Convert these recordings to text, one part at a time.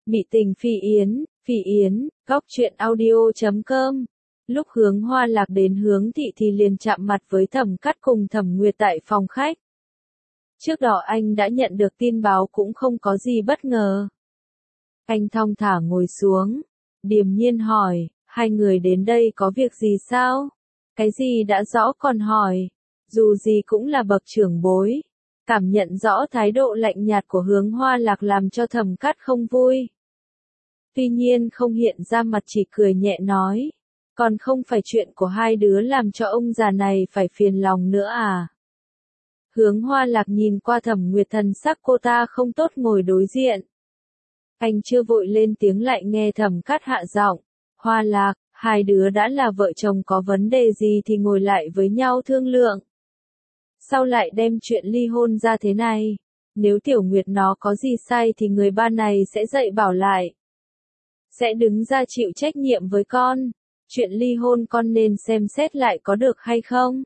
Mị tình Phi Yến, góc truyện audio.com. Lúc Hướng Hoa Lạc đến Hướng Thị thì liền chạm mặt với Thẩm Cát cùng Thẩm Nguyệt tại phòng khách. Trước đó anh đã nhận được tin báo cũng không có gì bất ngờ. Anh thong thả ngồi xuống, điềm nhiên hỏi, hai người đến đây có việc gì sao? Cái gì đã rõ còn hỏi, dù gì cũng là bậc trưởng bối. Cảm nhận rõ thái độ lạnh nhạt của Hướng Hoa Lạc làm cho Thẩm Cát không vui. Tuy nhiên không hiện ra mặt, chỉ cười nhẹ nói, còn không phải chuyện của hai đứa làm cho ông già này phải phiền lòng nữa à? Hướng Hoa Lạc nhìn qua Thẩm Nguyệt, thần sắc cô ta không tốt ngồi đối diện. Anh chưa vội lên tiếng lại nghe Thẩm Cát hạ giọng, Hoa Lạc, hai đứa đã là vợ chồng, có vấn đề gì thì ngồi lại với nhau thương lượng. Sao lại đem chuyện ly hôn ra thế này? Nếu Tiểu Nguyệt nó có gì sai thì người ba này sẽ dạy bảo lại. Sẽ đứng ra chịu trách nhiệm với con. Chuyện ly hôn con nên xem xét lại có được hay không?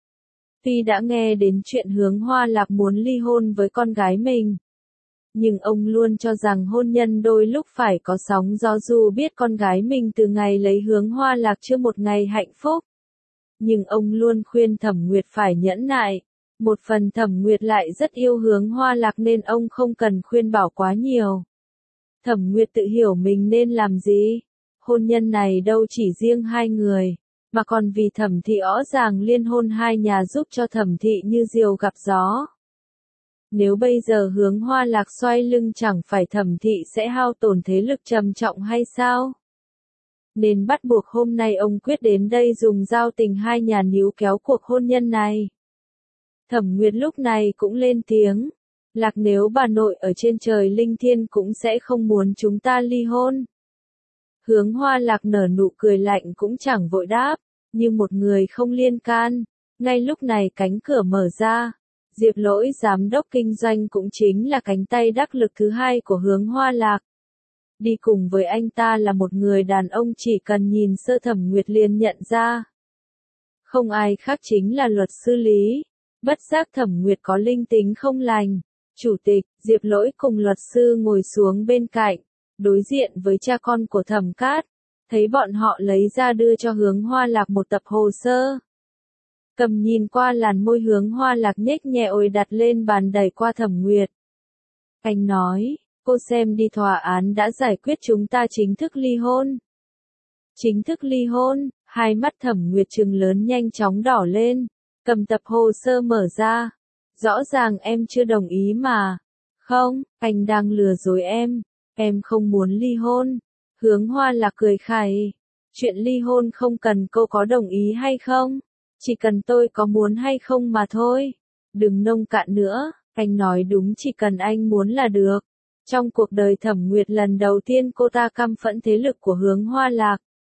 Tuy đã nghe đến chuyện Hướng Hoa Lạc muốn ly hôn với con gái mình, nhưng ông luôn cho rằng hôn nhân đôi lúc phải có sóng gió, dù biết con gái mình từ ngày lấy Hướng Hoa Lạc chưa một ngày hạnh phúc. Nhưng ông luôn khuyên Thẩm Nguyệt phải nhẫn nại. Một phần Thẩm Nguyệt lại rất yêu Hướng Hoa Lạc nên ông không cần khuyên bảo quá nhiều. Thẩm Nguyệt tự hiểu mình nên làm gì. Hôn nhân này đâu chỉ riêng hai người, mà còn vì Thẩm Thị rõ ràng liên hôn hai nhà giúp cho Thẩm Thị như diều gặp gió. Nếu bây giờ Hướng Hoa Lạc xoay lưng chẳng phải Thẩm Thị sẽ hao tổn thế lực trầm trọng hay sao? Nên bắt buộc hôm nay ông quyết đến đây dùng giao tình hai nhà níu kéo cuộc hôn nhân này. Thẩm Nguyệt lúc này cũng lên tiếng, Lạc, nếu bà nội ở trên trời linh thiêng cũng sẽ không muốn chúng ta ly hôn. Hướng Hoa Lạc nở nụ cười lạnh cũng chẳng vội đáp, như một người không liên can. Ngay lúc này cánh cửa mở ra, Diệp Lỗi giám đốc kinh doanh cũng chính là cánh tay đắc lực thứ hai của Hướng Hoa Lạc. Đi cùng với anh ta là một người đàn ông chỉ cần nhìn sơ Thẩm Nguyệt liền nhận ra. Không ai khác chính là luật sư Lý. Bất giác Thẩm Nguyệt có linh tính không lành. Chủ tịch, Diệp Lỗi cùng luật sư ngồi xuống bên cạnh, đối diện với cha con của Thẩm Cát. Thấy bọn họ lấy ra đưa cho Hướng Hoa Lạc một tập hồ sơ. Cầm nhìn qua, làn môi Hướng Hoa Lạc nhếch nhẹ ôi đặt lên bàn đẩy qua Thẩm Nguyệt. Anh nói, cô xem đi, tòa án đã giải quyết chúng ta chính thức ly hôn. Chính thức ly hôn, hai mắt Thẩm Nguyệt trừng lớn nhanh chóng đỏ lên, cầm tập hồ sơ mở ra. Rõ ràng em chưa đồng ý mà. Không, anh đang lừa dối em không muốn ly hôn. Hướng Hoa Lạc cười khẩy, chuyện ly hôn không cần cô có đồng ý hay không, chỉ cần tôi có muốn hay không mà thôi. Đừng nông cạn nữa, anh nói đúng, chỉ cần anh muốn là được. Trong cuộc đời Thẩm Nguyệt lần đầu tiên cô ta căm phẫn thế lực của Hướng Hoa Lạc.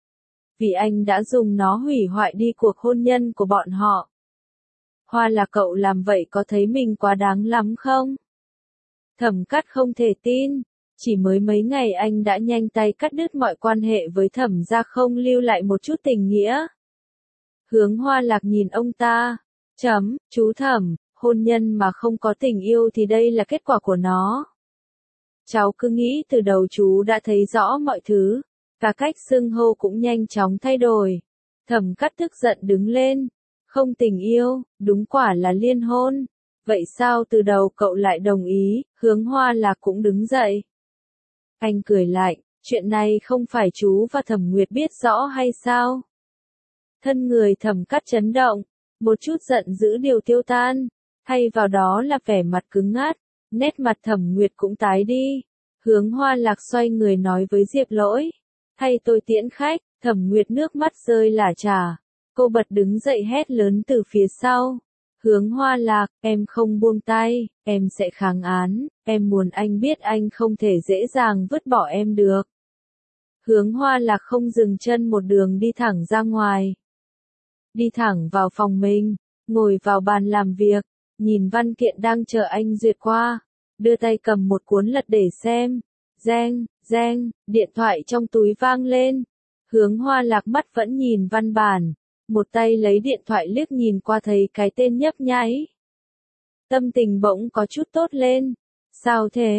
Vì anh đã dùng nó hủy hoại đi cuộc hôn nhân của bọn họ. Hoa Lạc, cậu làm vậy có thấy mình quá đáng lắm không? Thẩm Cát không thể tin, chỉ mới mấy ngày anh đã nhanh tay cắt đứt mọi quan hệ với Thẩm gia, không lưu lại một chút tình nghĩa. Hướng Hoa Lạc nhìn ông ta, chú Thẩm, hôn nhân mà không có tình yêu thì đây là kết quả của nó. Cháu cứ nghĩ từ đầu chú đã thấy rõ mọi thứ, cả cách xưng hô cũng nhanh chóng thay đổi. Thẩm Cát tức giận đứng lên. Không tình yêu, đúng quả là liên hôn. Vậy sao từ đầu cậu lại đồng ý? Hướng Hoa Lạc cũng đứng dậy. Anh cười lạnh, chuyện này không phải chú và Thẩm Nguyệt biết rõ hay sao? Thân người Thẩm Cát chấn động, một chút giận dữ điều tiêu tan, thay vào đó là vẻ mặt cứng ngắt, nét mặt Thẩm Nguyệt cũng tái đi. Hướng Hoa Lạc xoay người nói với Diệp Lỗi, thay tôi tiễn khách. Thẩm Nguyệt nước mắt rơi lả chả. Cô bật đứng dậy hét lớn từ phía sau. Hướng Hoa Lạc, em không buông tay, em sẽ kháng án, em muốn anh biết anh không thể dễ dàng vứt bỏ em được. Hướng Hoa Lạc không dừng chân, một đường đi thẳng ra ngoài. Đi thẳng vào phòng mình, ngồi vào bàn làm việc, nhìn văn kiện đang chờ anh duyệt qua, đưa tay cầm một cuốn lật để xem. Reng, reng, điện thoại trong túi vang lên. Hướng Hoa Lạc mắt vẫn nhìn văn bản. Một tay lấy điện thoại liếc nhìn qua thấy cái tên nhấp nháy. Tâm tình bỗng có chút tốt lên. Sao thế?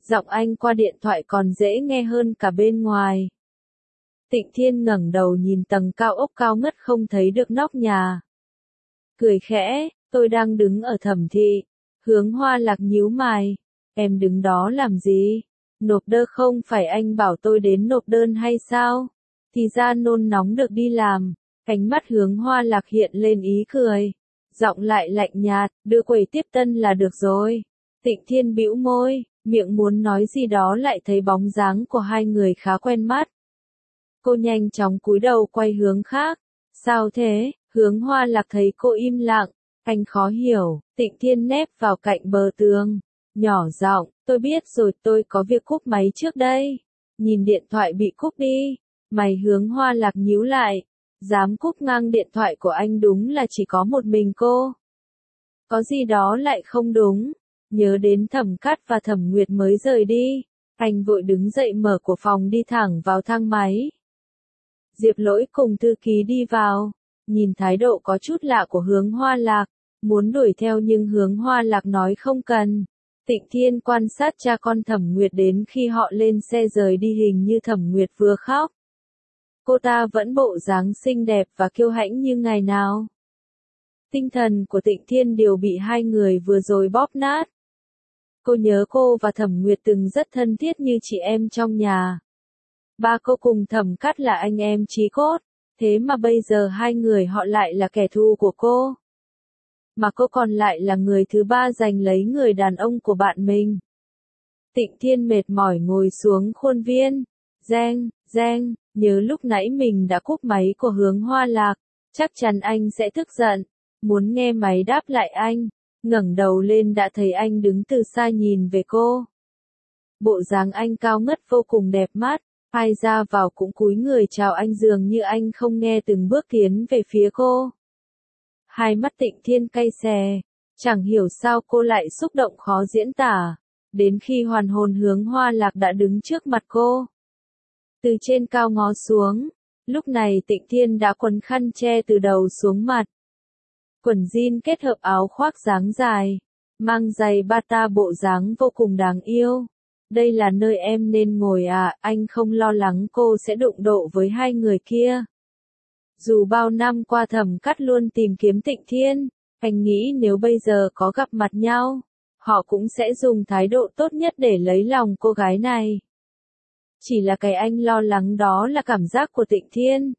Giọng anh qua điện thoại còn dễ nghe hơn cả bên ngoài. Tịnh Thiên ngẩng đầu nhìn tầng cao ốc cao ngất không thấy được nóc nhà. Cười khẽ, tôi đang đứng ở Thẩm thị. Hướng Hoa Lạc nhíu mày. Em đứng đó làm gì? Nộp đơn không phải anh bảo tôi đến nộp đơn hay sao? Thì ra nôn nóng được đi làm. Ánh mắt Hướng Hoa Lạc hiện lên ý cười. Giọng lại lạnh nhạt, đưa quầy tiếp tân là được rồi. Tịnh Thiên bĩu môi, miệng muốn nói gì đó lại thấy bóng dáng của hai người khá quen mắt. Cô nhanh chóng cúi đầu quay hướng khác. Sao thế? Hướng Hoa Lạc thấy cô im lặng. Anh khó hiểu, Tịnh Thiên nép vào cạnh bờ tường. Nhỏ giọng, tôi biết rồi, tôi có việc cúp máy trước đây. Nhìn điện thoại bị cúp đi. Mày Hướng Hoa Lạc nhíu lại. Dám cúp ngang điện thoại của anh đúng là chỉ có một mình cô. Có gì đó lại không đúng. Nhớ đến Thẩm Cát và Thẩm Nguyệt mới rời đi. Anh vội đứng dậy mở cửa phòng đi thẳng vào thang máy. Diệp Lỗi cùng thư ký đi vào. Nhìn thái độ có chút lạ của Hướng Hoa Lạc. Muốn đuổi theo nhưng Hướng Hoa Lạc nói không cần. Tịnh Thiên quan sát cha con Thẩm Nguyệt đến khi họ lên xe rời đi, hình như Thẩm Nguyệt vừa khóc. Cô ta vẫn bộ dáng xinh đẹp và kiêu hãnh như ngày nào. Tinh thần của Tịnh Thiên đều bị hai người vừa rồi bóp nát. Cô nhớ cô và Thẩm Nguyệt từng rất thân thiết như chị em trong nhà. Ba cô cùng Thẩm Cát là anh em chí cốt, thế mà bây giờ hai người họ lại là kẻ thù của cô. Mà cô còn lại là người thứ ba giành lấy người đàn ông của bạn mình. Tịnh Thiên mệt mỏi ngồi xuống khuôn viên. Giang, nhớ lúc nãy mình đã cúp máy của Hướng Hoa Lạc, chắc chắn anh sẽ tức giận. Muốn nghe máy đáp lại anh, ngẩng đầu lên đã thấy anh đứng từ xa nhìn về cô. Bộ dáng anh cao ngất vô cùng đẹp mắt, ai ra vào cũng cúi người chào anh dường như anh không nghe từng bước tiến về phía cô. Hai mắt Tịnh Thiên cay xè, chẳng hiểu sao cô lại xúc động khó diễn tả, đến khi hoàn hồn Hướng Hoa Lạc đã đứng trước mặt cô. Từ trên cao ngó xuống, lúc này Tịnh Thiên đã quấn khăn che từ đầu xuống mặt. Quần jean kết hợp áo khoác dáng dài, mang giày bata bộ dáng vô cùng đáng yêu. Đây là nơi em nên ngồi à, anh không lo lắng cô sẽ đụng độ với hai người kia. Dù bao năm qua Thẩm Cát luôn tìm kiếm Tịnh Thiên, anh nghĩ nếu bây giờ có gặp mặt nhau, họ cũng sẽ dùng thái độ tốt nhất để lấy lòng cô gái này. Chỉ là cái anh lo lắng đó là cảm giác của Tịnh Thiên.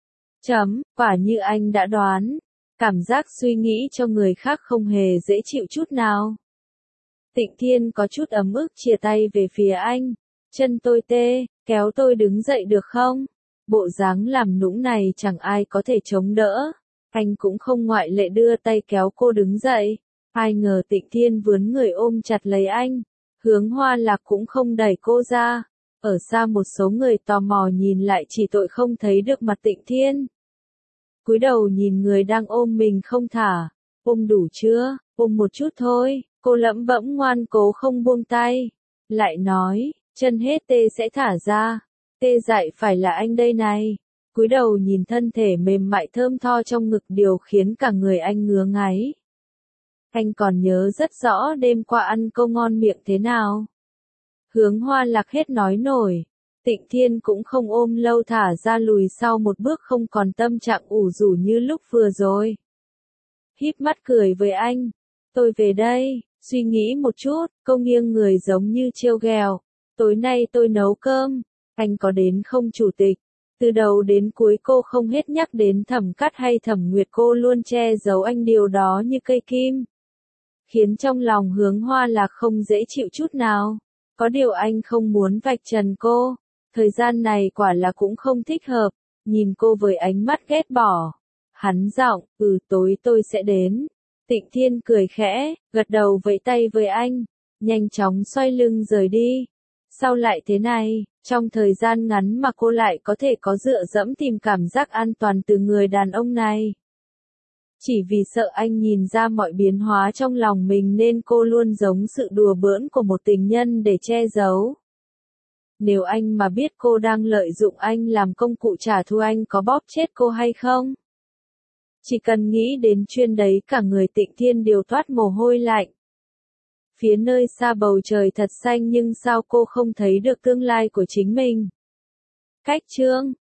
Quả như anh đã đoán, cảm giác suy nghĩ cho người khác không hề dễ chịu chút nào. Tịnh Thiên có chút ấm ức chìa tay về phía anh. Chân tôi tê, kéo tôi đứng dậy được không? Bộ dáng làm nũng này chẳng ai có thể chống đỡ. Anh cũng không ngoại lệ đưa tay kéo cô đứng dậy. Ai ngờ Tịnh Thiên vướn người ôm chặt lấy anh. Hướng Hoa Lạc cũng không đẩy cô ra. Ở xa một số người tò mò nhìn lại chỉ tội không thấy được mặt Tịnh Thiên. Cúi đầu nhìn người đang ôm mình không thả. Ôm đủ chưa? Ôm một chút thôi. Cô lẩm bẩm ngoan cố không buông tay. Lại nói, chân hết tê sẽ thả ra. Tê dại phải là anh đây này. Cúi đầu nhìn thân thể mềm mại thơm tho trong ngực điều khiến cả người anh ngứa ngáy. Anh còn nhớ rất rõ đêm qua ăn câu ngon miệng thế nào. Hướng Hoa Lạc hết nói nổi. Tịnh Thiên cũng không ôm lâu thả ra lùi sau một bước không còn tâm trạng ủ rũ như lúc vừa rồi. Híp mắt cười với anh. Tôi về đây, suy nghĩ một chút, cô nghiêng người giống như trêu ghẹo. Tối nay tôi nấu cơm, anh có đến không chủ tịch? Từ đầu đến cuối cô không hết nhắc đến Thẩm Cát hay Thẩm Nguyệt, cô luôn che giấu anh điều đó như cây kim. Khiến trong lòng Hướng Hoa Lạc không dễ chịu chút nào. Có điều anh không muốn vạch trần cô. Thời gian này quả là cũng không thích hợp. Nhìn cô với ánh mắt ghét bỏ. Hắn giọng, tối tôi sẽ đến. Tịnh Thiên cười khẽ, gật đầu vẫy tay với anh. Nhanh chóng xoay lưng rời đi. Sao lại thế này, trong thời gian ngắn mà cô lại có thể có dựa dẫm tìm cảm giác an toàn từ người đàn ông này. Chỉ vì sợ anh nhìn ra mọi biến hóa trong lòng mình nên cô luôn giống sự đùa bỡn của một tình nhân để che giấu. Nếu anh mà biết cô đang lợi dụng anh làm công cụ trả thù, anh có bóp chết cô hay không? Chỉ cần nghĩ đến chuyện đấy cả người Tịnh Thiên đều toát mồ hôi lạnh. phía nơi xa bầu trời thật xanh nhưng sao cô không thấy được tương lai của chính mình? Cách chương